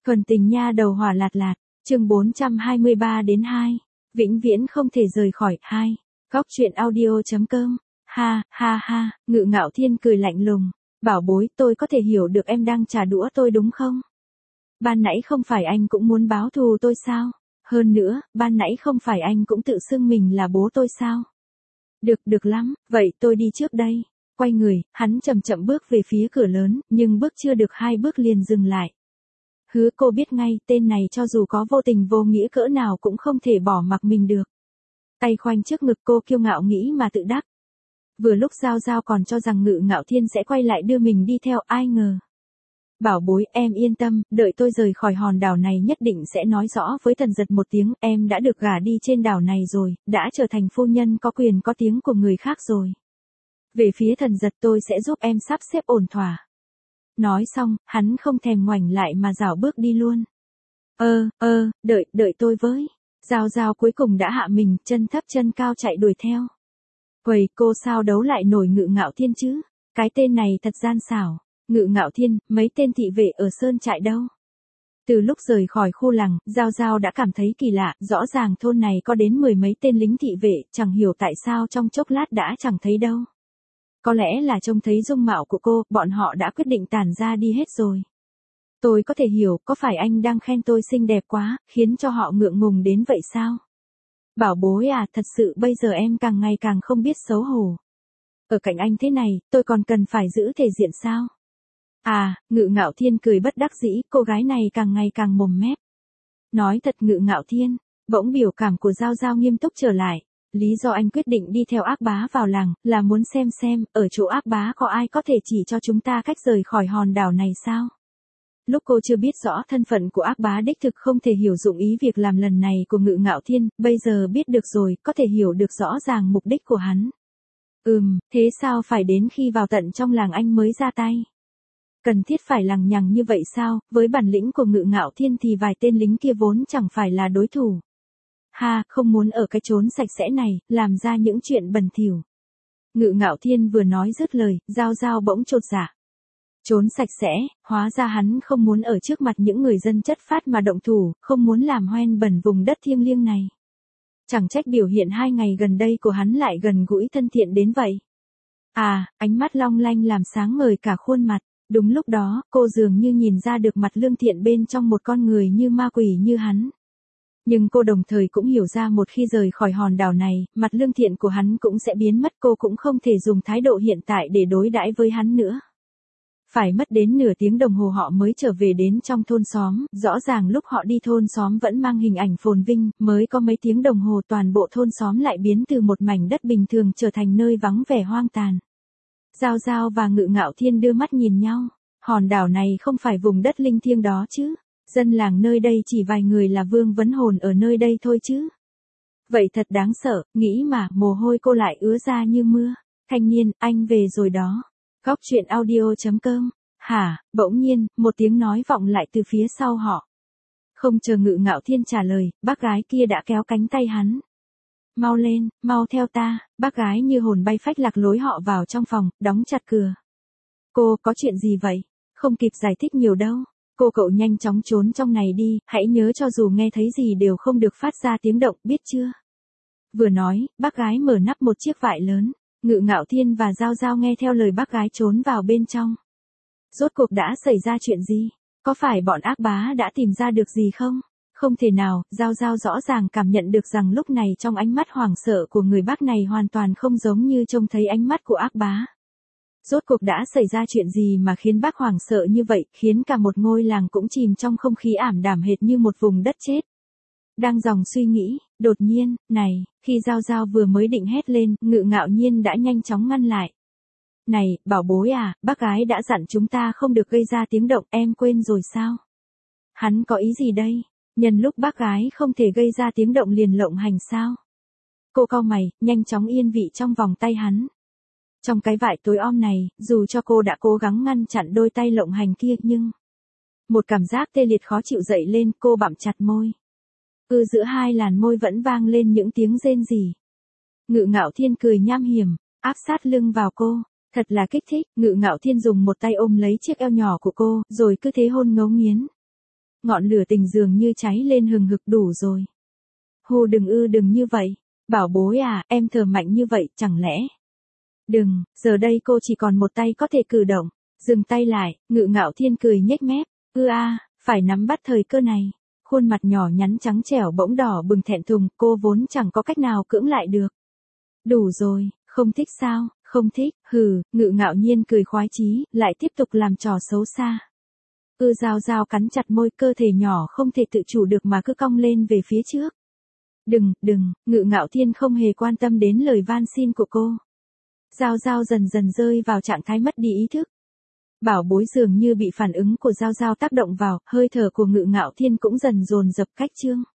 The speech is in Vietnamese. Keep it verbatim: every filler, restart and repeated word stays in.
Thuần tình nha đầu hỏa lạt lạt, chương bốn trăm hai mươi ba đến hai, vĩnh viễn không thể rời khỏi, hai, góc truyện audio.com, ha, ha ha, Ngự Ngạo Thiên cười lạnh lùng, bảo bối tôi có thể hiểu được em đang trả đũa tôi đúng không? Ban nãy không phải anh cũng muốn báo thù tôi sao? Hơn nữa, ban nãy không phải anh cũng tự xưng mình là bố tôi sao? Được, được lắm, vậy tôi đi trước đây. Quay người, hắn chậm chậm bước về phía cửa lớn, nhưng bước chưa được hai bước liền dừng lại. Hứa cô biết ngay, tên này cho dù có vô tình vô nghĩa cỡ nào cũng không thể bỏ mặc mình được. Tay khoanh trước ngực cô kiêu ngạo nghĩ mà tự đắc. Vừa lúc Giao Giao còn cho rằng Ngự Ngạo Thiên sẽ quay lại đưa mình đi theo, ai ngờ. Bảo bối, em yên tâm, đợi tôi rời khỏi hòn đảo này nhất định sẽ nói rõ với Tần Giật một tiếng, em đã được gả đi trên đảo này rồi, đã trở thành phu nhân có quyền có tiếng của người khác rồi. Về phía Thần Giật tôi sẽ giúp em sắp xếp ổn thỏa. Nói xong, hắn không thèm ngoảnh lại mà rảo bước đi luôn. Ơ, ơ, đợi, đợi tôi với. Giao Giao cuối cùng đã hạ mình, chân thấp chân cao chạy đuổi theo. Quầy, cô sao đấu lại nổi Ngự Ngạo Thiên chứ? Cái tên này thật gian xảo. Ngự Ngạo Thiên, mấy tên thị vệ ở sơn trại đâu? Từ lúc rời khỏi khu làng, Giao Giao đã cảm thấy kỳ lạ, rõ ràng thôn này có đến mười mấy tên lính thị vệ, chẳng hiểu tại sao trong chốc lát đã chẳng thấy đâu. Có lẽ là trông thấy dung mạo của cô, bọn họ đã quyết định tản ra đi hết rồi. Tôi có thể hiểu, có phải anh đang khen tôi xinh đẹp quá, khiến cho họ ngượng ngùng đến vậy sao? Bảo bối à, thật sự bây giờ em càng ngày càng không biết xấu hổ. Ở cạnh anh thế này, tôi còn cần phải giữ thể diện sao? À, Ngự Ngạo Thiên cười bất đắc dĩ, cô gái này càng ngày càng mồm mép. Nói thật Ngự Ngạo Thiên, bỗng biểu cảm của Giao Giao nghiêm túc trở lại. Lý do anh quyết định đi theo Ác Bá vào làng, là muốn xem xem, ở chỗ Ác Bá có ai có thể chỉ cho chúng ta cách rời khỏi hòn đảo này sao? Lúc cô chưa biết rõ thân phận của Ác Bá đích thực không thể hiểu dụng ý việc làm lần này của Ngự Ngạo Thiên, bây giờ biết được rồi, có thể hiểu được rõ ràng mục đích của hắn. Ừm, thế sao phải đến khi vào tận trong làng anh mới ra tay? Cần thiết phải lằng nhằng như vậy sao? Với bản lĩnh của Ngự Ngạo Thiên thì vài tên lính kia vốn chẳng phải là đối thủ. Ha, không muốn ở cái chốn sạch sẽ này, làm ra những chuyện bẩn thỉu. Ngự Ngạo Thiên vừa nói dứt lời, Giao Giao bỗng chột dạ. Chốn sạch sẽ, hóa ra hắn không muốn ở trước mặt những người dân chất phát mà động thủ, không muốn làm hoen bẩn vùng đất thiêng liêng này. Chẳng trách biểu hiện hai ngày gần đây của hắn lại gần gũi thân thiện đến vậy. À, ánh mắt long lanh làm sáng ngời cả khuôn mặt. Đúng lúc đó, cô dường như nhìn ra được mặt lương thiện bên trong một con người như ma quỷ như hắn. Nhưng cô đồng thời cũng hiểu ra một khi rời khỏi hòn đảo này, mặt lương thiện của hắn cũng sẽ biến mất, cô cũng không thể dùng thái độ hiện tại để đối đãi với hắn nữa. Phải mất đến nửa tiếng đồng hồ họ mới trở về đến trong thôn xóm, rõ ràng lúc họ đi thôn xóm vẫn mang hình ảnh phồn vinh, mới có mấy tiếng đồng hồ toàn bộ thôn xóm lại biến từ một mảnh đất bình thường trở thành nơi vắng vẻ hoang tàn. Giao Giao và Ngự Ngạo Thiên đưa mắt nhìn nhau, hòn đảo này không phải vùng đất linh thiêng đó chứ, dân làng nơi đây chỉ vài người là vương vấn hồn ở nơi đây thôi chứ. Vậy thật đáng sợ, nghĩ mà mồ hôi cô lại ứa ra như mưa. Thanh niên, anh về rồi đó. Góc truyện audio.com, hả, bỗng nhiên, một tiếng nói vọng lại từ phía sau họ. Không chờ Ngự Ngạo Thiên trả lời, bác gái kia đã kéo cánh tay hắn. Mau lên, mau theo ta, bác gái như hồn bay phách lạc lối họ vào trong phòng, đóng chặt cửa. Cô, có chuyện gì vậy? Không kịp giải thích nhiều đâu. Cô cậu nhanh chóng trốn trong này đi, hãy nhớ cho dù nghe thấy gì đều không được phát ra tiếng động, biết chưa? Vừa nói, bác gái mở nắp một chiếc vải lớn. Ngự Ngạo Thiên và Giao Giao nghe theo lời bác gái trốn vào bên trong. Rốt cuộc đã xảy ra chuyện gì? Có phải bọn Ác Bá đã tìm ra được gì không? Không thể nào, Giao Giao rõ ràng cảm nhận được rằng lúc này trong ánh mắt hoảng sợ của người bác này hoàn toàn không giống như trông thấy ánh mắt của Ác Bá. Rốt cuộc đã xảy ra chuyện gì mà khiến bác hoảng sợ như vậy, khiến cả một ngôi làng cũng chìm trong không khí ảm đạm hệt như một vùng đất chết. Đang dòng suy nghĩ, đột nhiên, này, khi Giao Giao vừa mới định hét lên, Ngự Ngạo Nhiên đã nhanh chóng ngăn lại. Này, bảo bối à, bác gái đã dặn chúng ta không được gây ra tiếng động, em quên rồi sao? Hắn có ý gì đây? Nhân lúc bác gái không thể gây ra tiếng động liền lộng hành sao? Cô cau mày, nhanh chóng yên vị trong vòng tay hắn. Trong cái vải tối om này, dù cho cô đã cố gắng ngăn chặn đôi tay lộng hành kia nhưng... Một cảm giác tê liệt khó chịu dậy lên, cô bặm chặt môi. Ừ, giữa hai làn môi vẫn vang lên những tiếng rên rỉ. Ngự Ngạo Thiên cười nham hiểm, áp sát lưng vào cô, thật là kích thích. Ngự Ngạo Thiên dùng một tay ôm lấy chiếc eo nhỏ của cô, rồi cứ thế hôn ngấu nghiến. ngọn lửa tình dường như cháy lên hừng hực đủ rồi. Hù đừng ư đừng như vậy. Bảo bối à, em thở mạnh như vậy, chẳng lẽ? Đừng, giờ đây cô chỉ còn một tay có thể cử động. Dừng tay lại, Ngự Ngạo Thiên cười nhếch mép. Ư a, phải nắm bắt thời cơ này. Khuôn mặt nhỏ nhắn trắng trẻo bỗng đỏ bừng thẹn thùng, cô vốn chẳng có cách nào cưỡng lại được. Đủ rồi, không thích sao, không thích, hừ, Ngự Ngạo Nhiên cười khoái chí, lại tiếp tục làm trò xấu xa. Ư Giao Giao cắn chặt môi, cơ thể nhỏ không thể tự chủ được mà cứ cong lên về phía trước. Đừng, đừng, Ngự Ngạo Thiên không hề quan tâm đến lời van xin của cô. Giao Giao dần dần rơi vào trạng thái mất đi ý thức. Bảo bối dường như bị phản ứng của Giao Giao tác động vào, hơi thở của Ngự Ngạo Thiên cũng dần dồn dập cách chương.